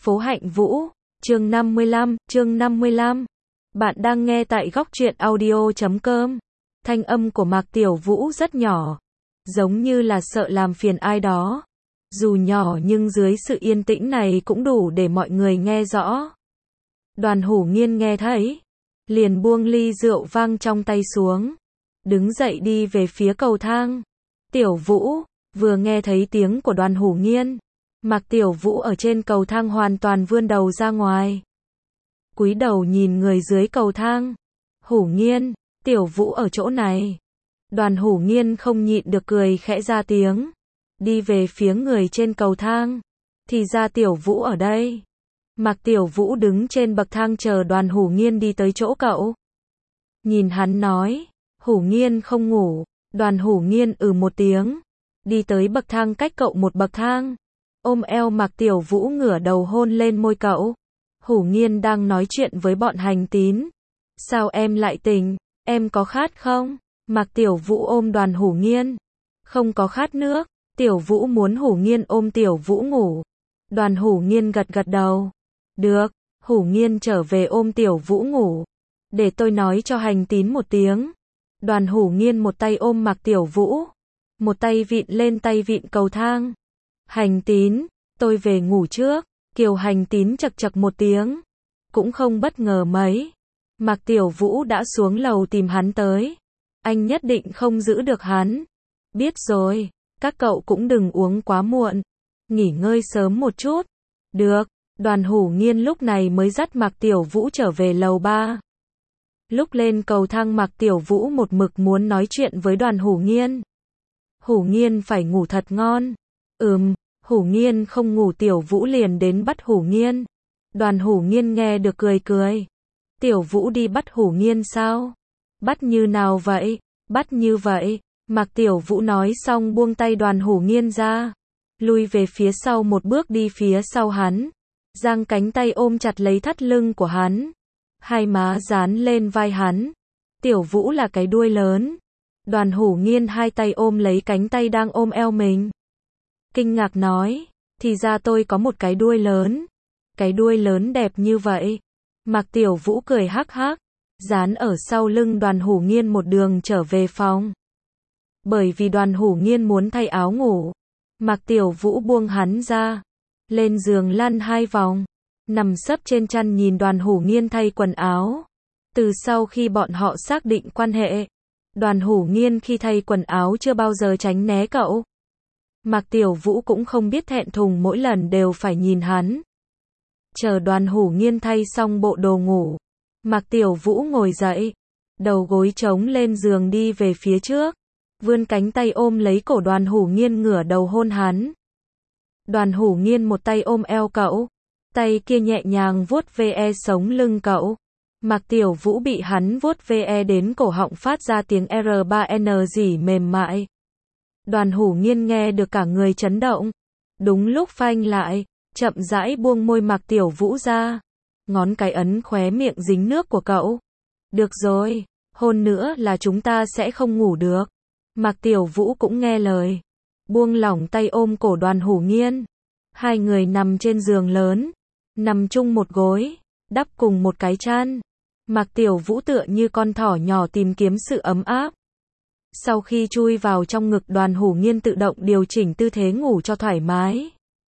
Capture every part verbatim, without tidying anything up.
Phố Hạnh Vũ, chương năm mươi lăm, chương năm mươi lăm. Bạn đang nghe tại góc truyện audio chấm com. Thanh âm của Mạc Tiểu Vũ rất nhỏ, giống như là sợ làm phiền ai đó. Dù nhỏ nhưng dưới sự yên tĩnh này cũng đủ để mọi người nghe rõ. Đoàn Hủ Nghiên nghe thấy, liền buông ly rượu vang trong tay xuống, đứng dậy đi về phía cầu thang. Tiểu Vũ, vừa nghe thấy tiếng của Đoàn Hủ Nghiên, Mạc Tiểu Vũ ở trên cầu thang hoàn toàn vươn đầu ra ngoài. Cúi đầu nhìn người dưới cầu thang. Hủ Nghiên, Tiểu Vũ ở chỗ này. Đoàn Hủ Nghiên không nhịn được cười khẽ ra tiếng. Đi về phía người trên cầu thang. Thì ra Tiểu Vũ ở đây. Mạc Tiểu Vũ đứng trên bậc thang chờ Đoàn Hủ Nghiên đi tới chỗ cậu. Nhìn hắn nói, Hủ Nghiên không ngủ. Đoàn Hủ Nghiên ừ một tiếng. Đi tới bậc thang cách cậu một bậc thang. Ôm eo Mạc Tiểu Vũ ngửa đầu hôn lên môi cậu. Hủ Nghiên đang nói chuyện với bọn Hành Tín. Sao em lại tỉnh, em có khát không? Mạc Tiểu Vũ ôm Đoàn Hủ Nghiên. Không có khát nước. Tiểu Vũ muốn Hủ Nghiên ôm Tiểu Vũ ngủ. Đoàn Hủ Nghiên gật gật đầu. Được, Hủ Nghiên trở về ôm Tiểu Vũ ngủ. Để tôi nói cho Hành Tín một tiếng. Đoàn Hủ Nghiên một tay ôm Mạc Tiểu Vũ, một tay vịn lên tay vịn cầu thang. Hành Tín, tôi về ngủ trước. Kiều Hành Tín chậc chậc một tiếng. Cũng không bất ngờ mấy. Mạc Tiểu Vũ đã xuống lầu tìm hắn tới. Anh nhất định không giữ được hắn. Biết rồi, các cậu cũng đừng uống quá muộn. Nghỉ ngơi sớm một chút. Được, Đoàn Hủ Nghiên lúc này mới dắt Mạc Tiểu Vũ trở về lầu ba. Lúc lên cầu thang Mạc Tiểu Vũ một mực muốn nói chuyện với Đoàn Hủ Nghiên. Hủ Nghiên phải ngủ thật ngon. Ừm. Hủ Nghiên không ngủ Tiểu Vũ liền đến bắt Hủ Nghiên. Đoàn Hủ Nghiên nghe được cười cười. Tiểu Vũ đi bắt Hủ Nghiên sao? Bắt như nào vậy? Bắt như vậy. Mạc Tiểu Vũ nói xong buông tay Đoàn Hủ Nghiên ra. Lui về phía sau một bước đi phía sau hắn. Giang cánh tay ôm chặt lấy thắt lưng của hắn. Hai má dán lên vai hắn. Tiểu Vũ là cái đuôi lớn. Đoàn Hủ Nghiên hai tay ôm lấy cánh tay đang ôm eo mình. Kinh ngạc nói, thì ra tôi có một cái đuôi lớn. Cái đuôi lớn đẹp như vậy. Mạc Tiểu Vũ cười hắc hắc, dán ở sau lưng Đoàn Hủ Nghiên một đường trở về phòng. Bởi vì Đoàn Hủ Nghiên muốn thay áo ngủ, Mạc Tiểu Vũ buông hắn ra, lên giường lăn hai vòng, nằm sấp trên chăn nhìn Đoàn Hủ Nghiên thay quần áo. Từ sau khi bọn họ xác định quan hệ, Đoàn Hủ Nghiên khi thay quần áo chưa bao giờ tránh né cậu. Mạc Tiểu Vũ cũng không biết thẹn thùng mỗi lần đều phải nhìn hắn. Chờ Đoàn Hủ Nghiên thay xong bộ đồ ngủ, Mạc Tiểu Vũ ngồi dậy, đầu gối trống lên giường đi về phía trước, vươn cánh tay ôm lấy cổ Đoàn Hủ Nghiên ngửa đầu hôn hắn. Đoàn Hủ Nghiên một tay ôm eo cậu, tay kia nhẹ nhàng vuốt ve sống lưng cậu. Mạc Tiểu Vũ bị hắn vuốt ve đến cổ họng phát ra tiếng R ba N rỉ mềm mại. Đoàn Hủ Nghiên nghe được cả người chấn động. Đúng lúc phanh lại, chậm rãi buông môi Mạc Tiểu Vũ ra. Ngón cái ấn khóe miệng dính nước của cậu. Được rồi, hôn nữa là chúng ta sẽ không ngủ được. Mạc Tiểu Vũ cũng nghe lời. Buông lỏng tay ôm cổ Đoàn Hủ Nghiên. Hai người nằm trên giường lớn. Nằm chung một gối, đắp cùng một cái chăn. Mạc Tiểu Vũ tựa như con thỏ nhỏ tìm kiếm sự ấm áp. Sau khi chui vào trong ngực Đoàn Hủ Nghiên tự động điều chỉnh tư thế ngủ cho thoải mái.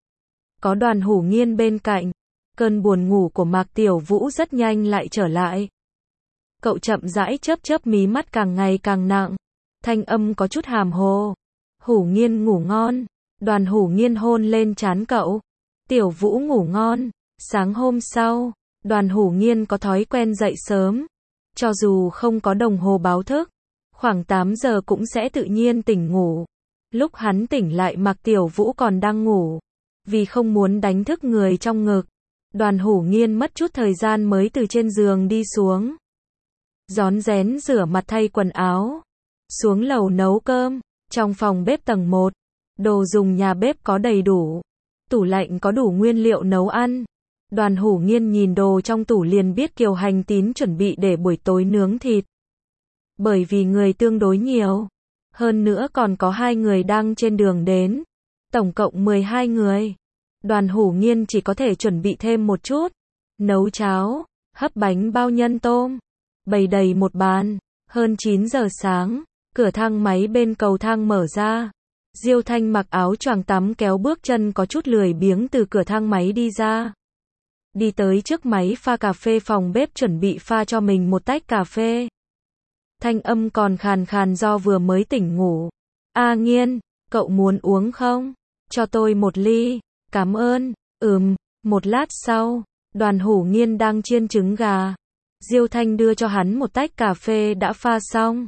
Có Đoàn Hủ Nghiên bên cạnh, cơn buồn ngủ của Mạc Tiểu Vũ rất nhanh lại trở lại. Cậu chậm rãi chớp chớp mí mắt càng ngày càng nặng. Thanh âm có chút hàm hồ. Hủ Nghiên ngủ ngon. Đoàn Hủ Nghiên hôn lên trán cậu. Tiểu Vũ ngủ ngon. Sáng hôm sau, Đoàn Hủ Nghiên có thói quen dậy sớm. Cho dù không có đồng hồ báo thức, khoảng tám giờ cũng sẽ tự nhiên tỉnh ngủ. Lúc hắn tỉnh lại Mạc Tiểu Vũ còn đang ngủ. Vì không muốn đánh thức người trong ngực, Đoàn Hủ Nghiên mất chút thời gian mới từ trên giường đi xuống. Rón rén rửa mặt thay quần áo. Xuống lầu nấu cơm. Trong phòng bếp tầng một, đồ dùng nhà bếp có đầy đủ. Tủ lạnh có đủ nguyên liệu nấu ăn. Đoàn Hủ Nghiên nhìn đồ trong tủ liền biết Kiều Hành Tín chuẩn bị để buổi tối nướng thịt. Bởi vì người tương đối nhiều. Hơn nữa còn có hai người đang trên đường đến. Tổng cộng mười hai người. Đoàn Hủ Nghiên chỉ có thể chuẩn bị thêm một chút. Nấu cháo, hấp bánh bao nhân tôm, bày đầy một bàn. Hơn chín giờ sáng, cửa thang máy bên cầu thang mở ra. Diêu Thanh mặc áo choàng tắm kéo bước chân có chút lười biếng từ cửa thang máy đi ra. Đi tới trước máy pha cà phê phòng bếp chuẩn bị pha cho mình một tách cà phê. Thanh âm còn khàn khàn do vừa mới tỉnh ngủ. A Nghiên, cậu muốn uống không? Cho tôi một ly. Cảm ơn. Ừm, một lát sau, Đoàn Hủ Nghiên đang chiên trứng gà. Diêu Thanh đưa cho hắn một tách cà phê đã pha xong.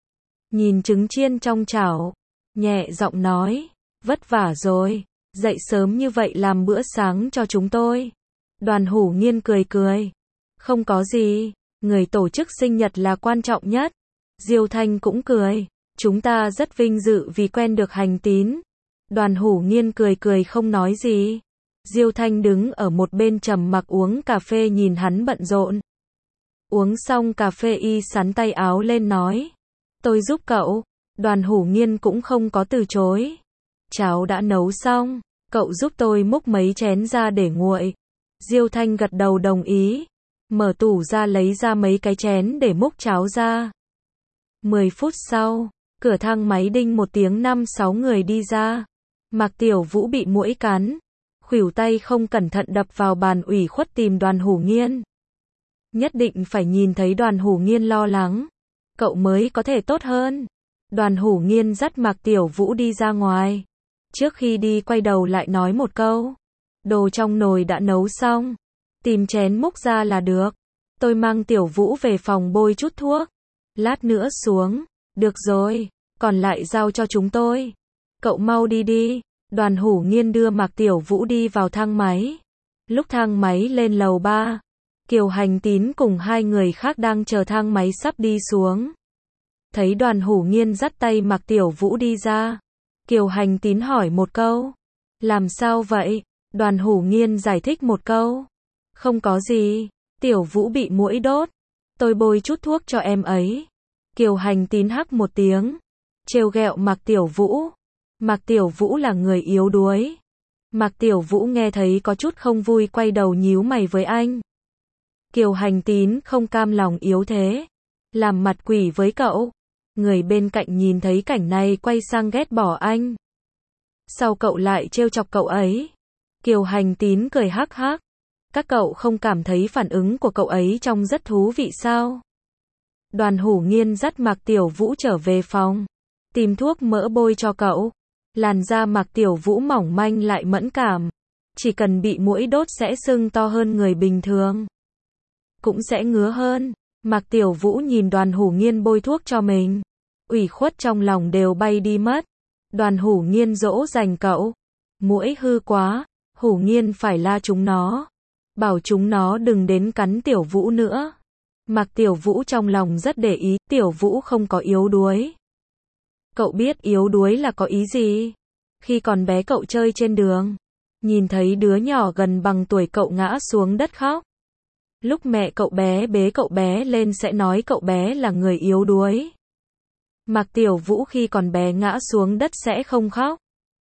Nhìn trứng chiên trong chảo, nhẹ giọng nói, vất vả rồi, dậy sớm như vậy làm bữa sáng cho chúng tôi. Đoàn Hủ Nghiên cười cười, không có gì, người tổ chức sinh nhật là quan trọng nhất. Diêu Thanh cũng cười, chúng ta rất vinh dự vì quen được Hành Tín. Đoàn Hủ Nghiên cười cười không nói gì. Diêu Thanh đứng ở một bên trầm mặc uống cà phê nhìn hắn bận rộn. Uống xong cà phê y sắn tay áo lên nói, tôi giúp cậu. Đoàn Hủ Nghiên cũng không có từ chối. Cháo đã nấu xong, cậu giúp tôi múc mấy chén ra để nguội. Diêu Thanh gật đầu đồng ý. Mở tủ ra lấy ra mấy cái chén để múc cháo ra. Mười phút sau, cửa thang máy đinh một tiếng năm sáu người đi ra. Mạc Tiểu Vũ bị muỗi cắn. Khuỷu tay không cẩn thận đập vào bàn ủy khuất tìm Đoàn Hủ Nghiên. Nhất định phải nhìn thấy Đoàn Hủ Nghiên lo lắng. Cậu mới có thể tốt hơn. Đoàn Hủ Nghiên dắt Mạc Tiểu Vũ đi ra ngoài. Trước khi đi quay đầu lại nói một câu. Đồ trong nồi đã nấu xong. Tìm chén múc ra là được. Tôi mang Tiểu Vũ về phòng bôi chút thuốc. Lát nữa xuống. Được rồi. Còn lại giao cho chúng tôi. Cậu mau đi đi. Đoàn Hủ Nghiên đưa Mạc Tiểu Vũ đi vào thang máy. Lúc thang máy lên lầu ba, Kiều Hành Tín cùng hai người khác đang chờ thang máy sắp đi xuống. Thấy Đoàn Hủ Nghiên dắt tay Mạc Tiểu Vũ đi ra. Kiều Hành Tín hỏi một câu. Làm sao vậy? Đoàn Hủ Nghiên giải thích một câu. Không có gì. Tiểu Vũ bị muỗi đốt. Tôi bôi chút thuốc cho em ấy. Kiều Hành Tín hắc một tiếng. Trêu ghẹo Mạc Tiểu Vũ. Mạc Tiểu Vũ là người yếu đuối. Mạc Tiểu Vũ nghe thấy có chút không vui quay đầu nhíu mày với anh. Kiều Hành Tín không cam lòng yếu thế. Làm mặt quỷ với cậu. Người bên cạnh nhìn thấy cảnh này quay sang ghét bỏ anh. Sao cậu lại trêu chọc cậu ấy? Kiều Hành Tín cười hắc hắc. Các cậu không cảm thấy phản ứng của cậu ấy trông rất thú vị sao? Đoàn Hủ Nghiên dắt Mạc Tiểu Vũ trở về phòng. Tìm thuốc mỡ bôi cho cậu. Làn da Mạc Tiểu Vũ mỏng manh lại mẫn cảm. Chỉ cần bị muỗi đốt sẽ sưng to hơn người bình thường. Cũng sẽ ngứa hơn. Mạc Tiểu Vũ nhìn Đoàn Hủ Nghiên bôi thuốc cho mình. Ủy khuất trong lòng đều bay đi mất. Đoàn Hủ Nghiên dỗ dành cậu. Muỗi hư quá. Hủ Nghiên phải la chúng nó. Bảo chúng nó đừng đến cắn Tiểu Vũ nữa. Mạc Tiểu Vũ trong lòng rất để ý. Tiểu Vũ không có yếu đuối. Cậu biết yếu đuối là có ý gì? Khi còn bé cậu chơi trên đường. Nhìn thấy đứa nhỏ gần bằng tuổi cậu ngã xuống đất khóc. Lúc mẹ cậu bé bế cậu bé lên sẽ nói cậu bé là người yếu đuối. Mạc Tiểu Vũ khi còn bé ngã xuống đất sẽ không khóc.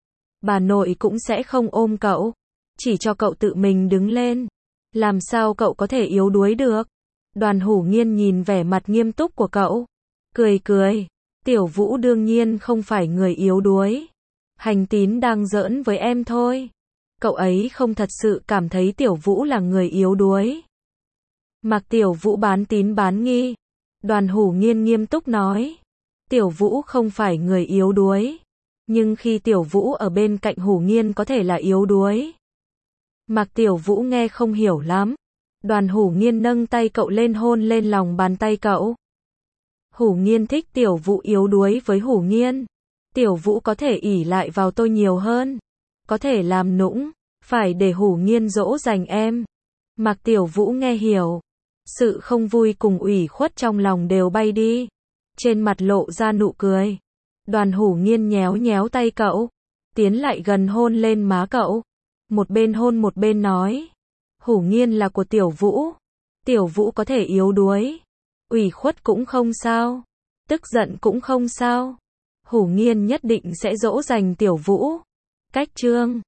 Bà nội cũng sẽ không ôm cậu. Chỉ cho cậu tự mình đứng lên. Làm sao cậu có thể yếu đuối được? Đoàn Hủ Nghiên nhìn vẻ mặt nghiêm túc của cậu. Cười cười. Tiểu Vũ đương nhiên không phải người yếu đuối. Hành Tín đang giỡn với em thôi. Cậu ấy không thật sự cảm thấy Tiểu Vũ là người yếu đuối. Mạc Tiểu Vũ bán tín bán nghi. Đoàn Hủ Nghiên nghiêm túc nói. Tiểu Vũ không phải người yếu đuối. Nhưng khi Tiểu Vũ ở bên cạnh Hủ Nghiên có thể là yếu đuối. Mạc Tiểu Vũ nghe không hiểu lắm. Đoàn Hủ Nghiên nâng tay cậu lên hôn lên lòng bàn tay cậu. Hủ Nghiên thích Tiểu Vũ yếu đuối với Hủ Nghiên. Tiểu Vũ có thể ỷ lại vào tôi nhiều hơn. Có thể làm nũng. Phải để Hủ Nghiên dỗ dành em. Mạc Tiểu Vũ nghe hiểu. Sự không vui cùng ủy khuất trong lòng đều bay đi. Trên mặt lộ ra nụ cười. Đoàn Hủ Nghiên nhéo nhéo tay cậu. Tiến lại gần hôn lên má cậu. Một bên hôn một bên nói. Hủ Nghiên là của Tiểu Vũ. Tiểu Vũ có thể yếu đuối. Ủy khuất cũng không sao. Tức giận cũng không sao. Hủ Nghiên nhất định sẽ dỗ dành Tiểu Vũ. Cách chương